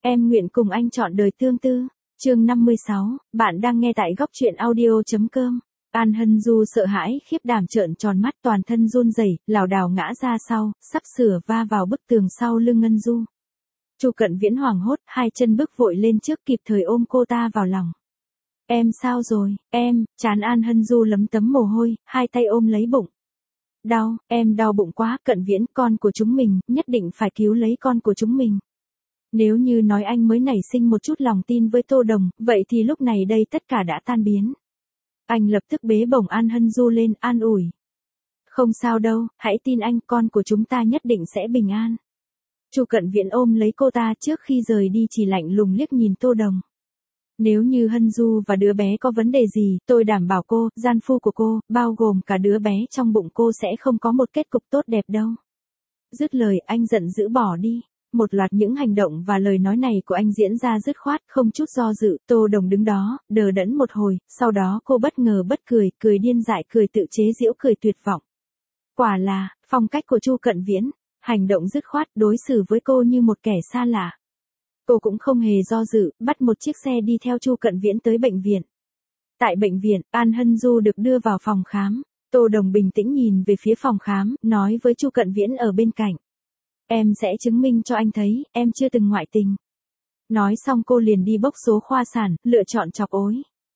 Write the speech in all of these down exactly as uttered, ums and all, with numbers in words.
Em nguyện cùng anh trọn đời tương tư. Chương năm mươi sáu, bạn đang nghe tại góc truyện audio.com. An Hân Du sợ hãi khiếp đảm trợn tròn mắt, toàn thân run rẩy, lảo đảo ngã ra sau, sắp sửa va vào bức tường sau lưng Ngân Du. Chu Cận Viễn hoảng hốt, hai chân bước vội lên trước kịp thời ôm cô ta vào lòng. Em sao rồi, em, trán An Hân Du lấm tấm mồ hôi, hai tay ôm lấy bụng. Đau, em đau bụng quá, Cận Viễn, con của chúng mình, nhất định phải cứu lấy con của chúng mình. Nếu như nói anh mới nảy sinh một chút lòng tin với Tô Đồng, vậy thì lúc này đây tất cả đã tan biến. Anh lập tức bế bổng An Hân Du lên, an ủi. Không sao đâu, hãy tin anh, con của chúng ta nhất định sẽ bình an. Chu Cận Viễn ôm lấy cô ta, trước khi rời đi chỉ lạnh lùng liếc nhìn Tô Đồng. Nếu như Hân Du và đứa bé có vấn đề gì, tôi đảm bảo cô, gian phu của cô, bao gồm cả đứa bé trong bụng cô sẽ không có một kết cục tốt đẹp đâu. Dứt lời, anh giận dữ bỏ đi. Một loạt những hành động và lời nói này của anh diễn ra dứt khoát, không chút do dự. Tô Đồng đứng đó, đờ đẫn một hồi, sau đó cô bất ngờ bất cười, cười điên dại, cười tự chế giễu, cười tuyệt vọng. Quả là, phong cách của Chu Cận Viễn, hành động dứt khoát, đối xử với cô như một kẻ xa lạ. Cô cũng không hề do dự, bắt một chiếc xe đi theo Chu Cận Viễn tới bệnh viện. Tại bệnh viện, An Hân Du được đưa vào phòng khám. Tô Đồng bình tĩnh nhìn về phía phòng khám, nói với Chu Cận Viễn ở bên cạnh. Em sẽ chứng minh cho anh thấy, em chưa từng ngoại tình. Nói xong cô liền đi bốc số khoa sản, lựa chọn chọc ối.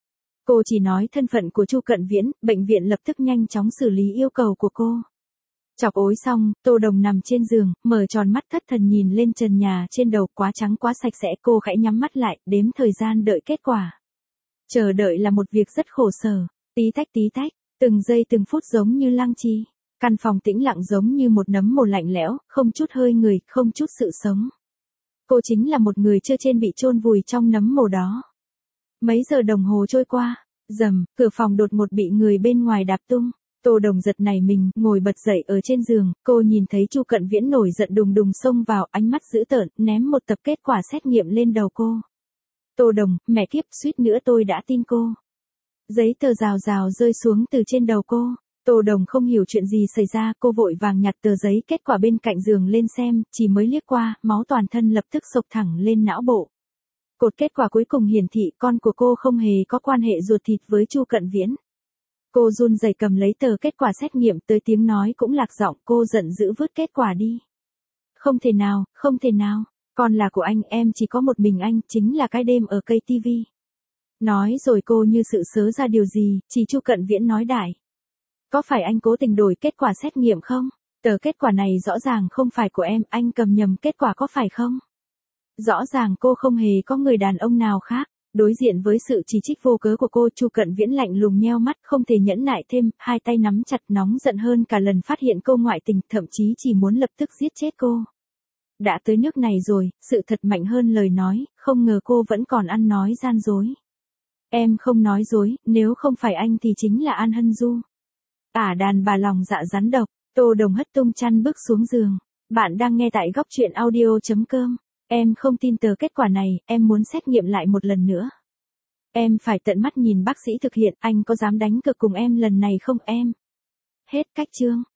Cô chỉ nói thân phận của Chu Cận Viễn, bệnh viện lập tức nhanh chóng xử lý yêu cầu của cô. Chọc ối xong, Tô Đồng nằm trên giường, mở tròn mắt thất thần nhìn lên trần nhà trên đầu, quá trắng quá sạch sẽ. Cô khẽ nhắm mắt lại, đếm thời gian đợi kết quả. Chờ đợi là một việc rất khổ sở, tí tách tí tách, từng giây từng phút giống như lăng trì. Căn phòng tĩnh lặng giống như một nấm mồ lạnh lẽo, không chút hơi người, không chút sự sống. Cô chính là một người chưa trên bị chôn vùi trong nấm mồ đó. Mấy giờ đồng hồ trôi qua, rầm, cửa phòng đột ngột bị người bên ngoài đạp tung. Tô Đồng giật nảy mình, ngồi bật dậy ở trên giường, cô nhìn thấy Chu Cận Viễn nổi giận đùng đùng xông vào, ánh mắt dữ tợn, ném một tập kết quả xét nghiệm lên đầu cô. Tô Đồng, mẹ kiếp, suýt nữa tôi đã tin cô. Giấy tờ rào rào rơi xuống từ trên đầu cô. Tô Đồng không hiểu chuyện gì xảy ra, cô vội vàng nhặt tờ giấy kết quả bên cạnh giường lên xem, chỉ mới liếc qua, máu toàn thân lập tức xộc thẳng lên não bộ. Cột kết quả cuối cùng hiển thị con của cô không hề có quan hệ ruột thịt với Chu Cận Viễn. Cô run rẩy cầm lấy tờ kết quả xét nghiệm, tới tiếng nói cũng lạc giọng, cô giận dữ vứt kết quả đi. Không thể nào, không thể nào, con là của anh, em chỉ có một mình anh, chính là cái đêm ở cây tivi. Nói rồi cô như sự sớ ra điều gì, chỉ Chu Cận Viễn nói đại. Có phải anh cố tình đổi kết quả xét nghiệm không? Tờ kết quả này rõ ràng không phải của em, anh cầm nhầm kết quả có phải không? Rõ ràng cô không hề có người đàn ông nào khác. Đối diện với sự chỉ trích vô cớ của cô, Chu Cận Viễn lạnh lùng nheo mắt, không thể nhẫn nại thêm, hai tay nắm chặt, nóng giận hơn cả lần phát hiện cô ngoại tình, thậm chí chỉ muốn lập tức giết chết cô. Đã tới nước này rồi, sự thật mạnh hơn lời nói, không ngờ cô vẫn còn ăn nói gian dối. Em không nói dối, nếu không phải anh thì chính là An Hân Du. Ả đàn bà lòng dạ rắn độc. Tô Đồng hất tung chăn bước xuống giường. Bạn đang nghe tại góc truyện audio.com. Em không tin tờ kết quả này, em muốn xét nghiệm lại một lần nữa. Em phải tận mắt nhìn bác sĩ thực hiện, anh có dám đánh cược cùng em lần này không em? Hết cách chương.